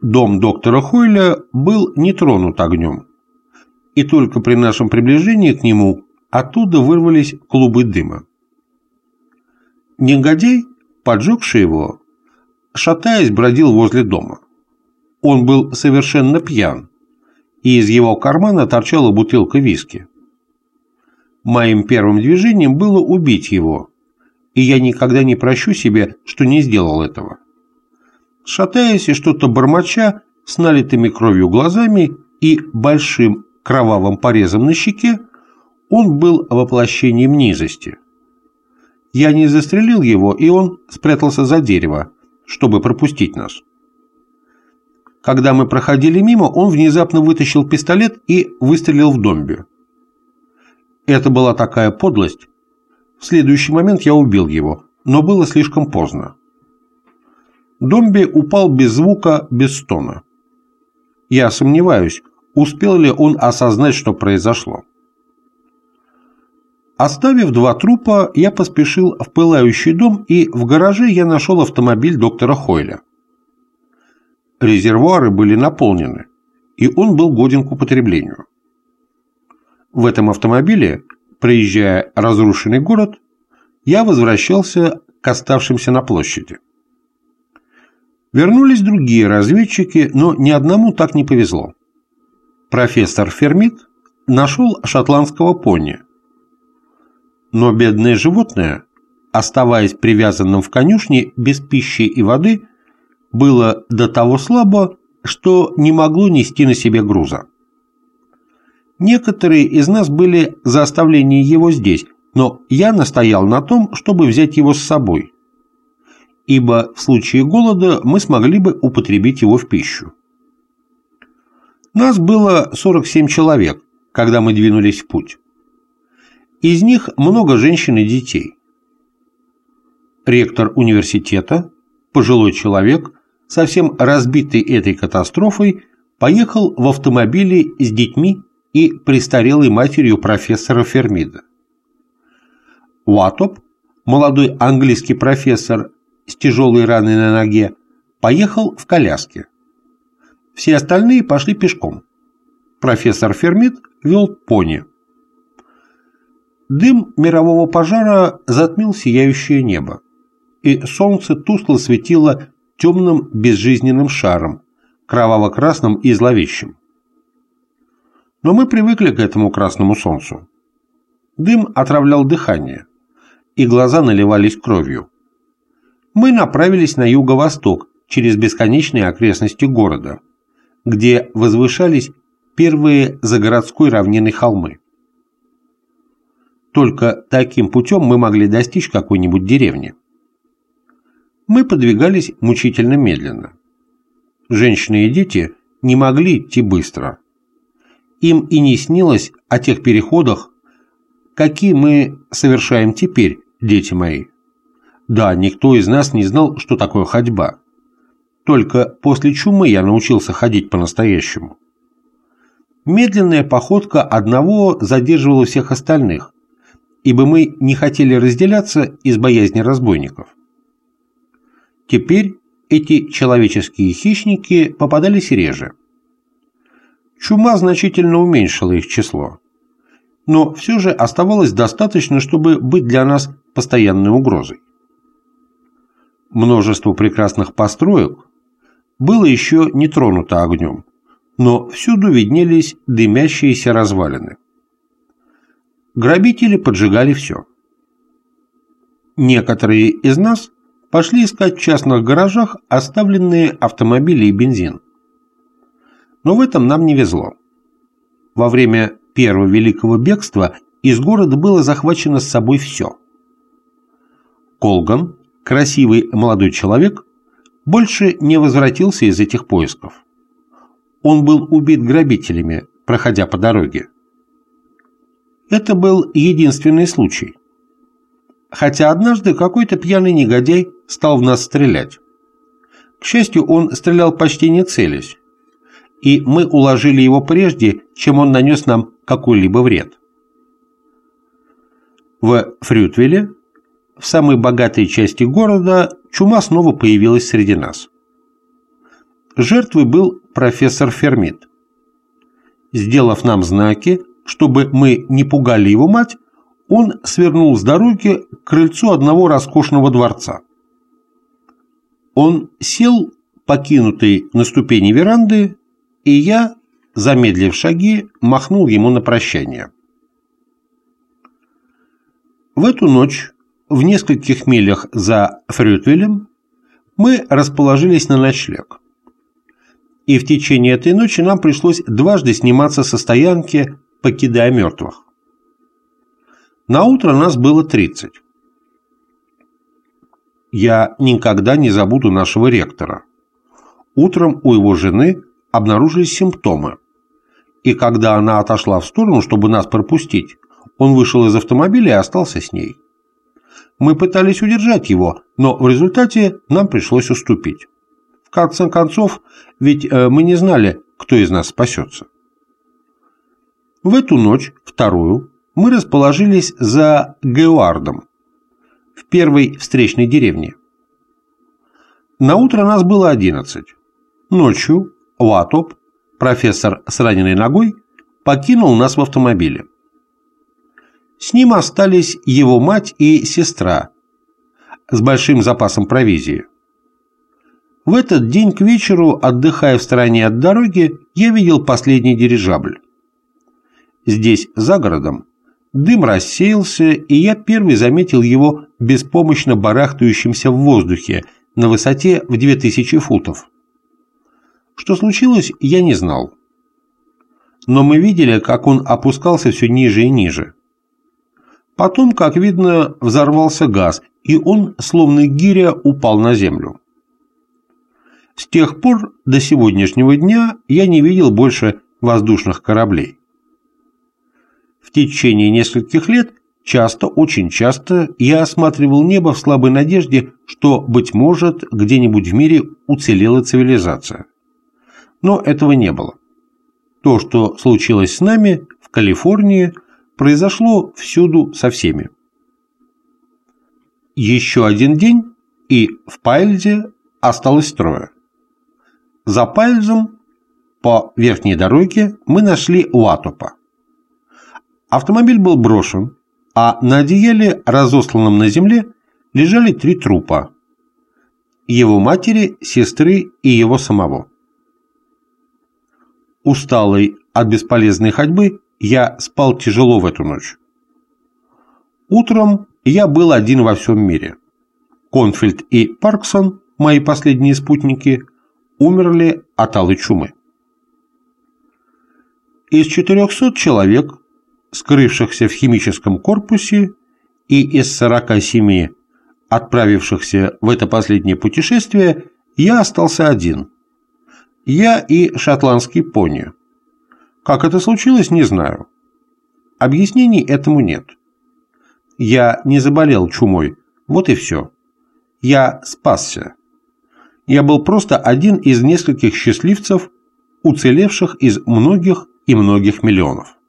Дом доктора Хойля был не тронут огнем, и только при нашем приближении к нему оттуда вырвались клубы дыма. Негодяй, поджегший его, шатаясь, бродил возле дома. Он был совершенно пьян, и из его кармана торчала бутылка виски. Моим первым движением было убить его, и я никогда не прощу себе, что не сделал этого. Шатаясь и что-то бормоча, с налитыми кровью глазами и большим кровавым порезом на щеке, он был воплощением низости. Я не застрелил его, и он спрятался за дерево, чтобы пропустить нас. Когда мы проходили мимо, он внезапно вытащил пистолет и выстрелил в Домби. Это была такая подлость. В следующий момент я убил его, но было слишком поздно. Домби упал без звука, без стона. Я сомневаюсь, успел ли он осознать, что произошло. Оставив два трупа, я поспешил в пылающий дом, и в гараже я нашел автомобиль доктора Хойля. Резервуары были наполнены, и он был годен к употреблению. В этом автомобиле, проезжая разрушенный город, я возвращался к оставшимся на площади. Вернулись другие разведчики, но ни одному так не повезло. Профессор Фермит нашел шотландского пони. Но бедное животное, оставаясь привязанным в конюшне без пищи и воды, было до того слабо, что не могло нести на себе груза. Некоторые из нас были за оставление его здесь, но я настоял на том, чтобы взять его с собой, ибо в случае голода мы смогли бы употребить его в пищу. Нас было 47 человек, когда мы двинулись в путь. Из них много женщин и детей. Ректор университета, пожилой человек, совсем разбитый этой катастрофой, поехал в автомобиле с детьми и престарелой матерью профессора Фермида. Уаттоп, молодой английский профессор с тяжелой раной на ноге, поехал в коляске. Все остальные пошли пешком. Профессор Фермид вел пони. Дым мирового пожара затмил сияющее небо, и солнце тускло светило темным безжизненным шаром, кроваво-красным и зловещим. Но мы привыкли к этому красному солнцу. Дым отравлял дыхание, и глаза наливались кровью. Мы направились на юго-восток, через бесконечные окрестности города, где возвышались первые загородской равнинной холмы. Только таким путем мы могли достичь какой-нибудь деревни. Мы подвигались мучительно медленно. Женщины и дети не могли идти быстро. Им и не снилось о тех переходах, какие мы совершаем теперь, дети мои. Да, никто из нас не знал, что такое ходьба. Только после чумы я научился ходить по-настоящему. Медленная походка одного задерживала всех остальных, ибо мы не хотели разделяться из боязни разбойников. Теперь эти человеческие хищники попадались реже. Чума значительно уменьшила их число, но все же оставалось достаточно, чтобы быть для нас постоянной угрозой. Множество прекрасных построек было еще не тронуто огнем, но всюду виднелись дымящиеся развалины. Грабители поджигали все. Некоторые из нас пошли искать в частных гаражах оставленные автомобили и бензин. Но в этом нам не везло. Во время первого великого бегства из города было захвачено с собой все. Колган, красивый молодой человек, больше не возвратился из этих поисков. Он был убит грабителями, проходя по дороге. Это был единственный случай. Хотя однажды какой-то пьяный негодяй стал в нас стрелять. К счастью, он стрелял почти не целясь, и мы уложили его прежде, чем он нанес нам какой-либо вред. В Фрютвилле, в самой богатой части города, чума снова появилась среди нас. жертвой был профессор Фермит. Сделав нам знаки, чтобы мы не пугали его мать, он свернул с дороги к крыльцу одного роскошного дворца. Он сел, покинутый на ступени веранды, и я, замедлив шаги, махнул ему на прощание. В эту ночь, в нескольких милях за Фрютвелем, мы расположились на ночлег. И в течение этой ночи нам пришлось дважды сниматься со стоянки, покидая мертвых. Наутро нас было 30. Я никогда не забуду нашего ректора. Утром у его жены обнаружились симптомы, и когда она отошла в сторону, чтобы нас пропустить, он вышел из автомобиля и остался с ней. Мы пытались удержать его, но в результате нам пришлось уступить. В конце концов, ведь мы не знали, кто из нас спасется. В эту ночь, вторую, мы расположились за Геуардом, в первой встречной деревне. Наутро нас было 11. Ночью Уатоп, профессор с раненой ногой, покинул нас в автомобиле. С ним остались его мать и сестра с большим запасом провизии. В этот день к вечеру, отдыхая в стороне от дороги, я видел последний дирижабль. Здесь, за городом, дым рассеялся, и я первый заметил его беспомощно барахтающимся в воздухе на высоте в 2000 футов. Что случилось, я не знал. Но мы видели, как он опускался все ниже и ниже. Потом, как видно, взорвался газ, и он, словно гиря, упал на землю. С тех пор до сегодняшнего дня я не видел больше воздушных кораблей. В течение нескольких лет, очень часто, я осматривал небо в слабой надежде, что, быть может, где-нибудь в мире уцелела цивилизация. Но этого не было. То, что случилось с нами в Калифорнии, произошло всюду со всеми. Еще один день, и в Пайльзе осталось 3. За Пайльзом по верхней дороге мы нашли Уатопа. Автомобиль был брошен, а на одеяле, разосланном на земле, лежали 3 трупа – его матери, сестры и его самого. Усталый от бесполезной ходьбы, я спал тяжело в эту ночь. Утром я был один во всем мире. Конфельд и Парксон, мои последние спутники, умерли от алой чумы. Из 400 человек, скрывшихся в химическом корпусе, и из 47, отправившихся в это последнее путешествие, я остался один. Я и шотландский пони. Как это случилось, не знаю. Объяснений этому нет. Я не заболел чумой, вот и все. Я спасся. Я был просто один из нескольких счастливцев, уцелевших из многих и многих миллионов.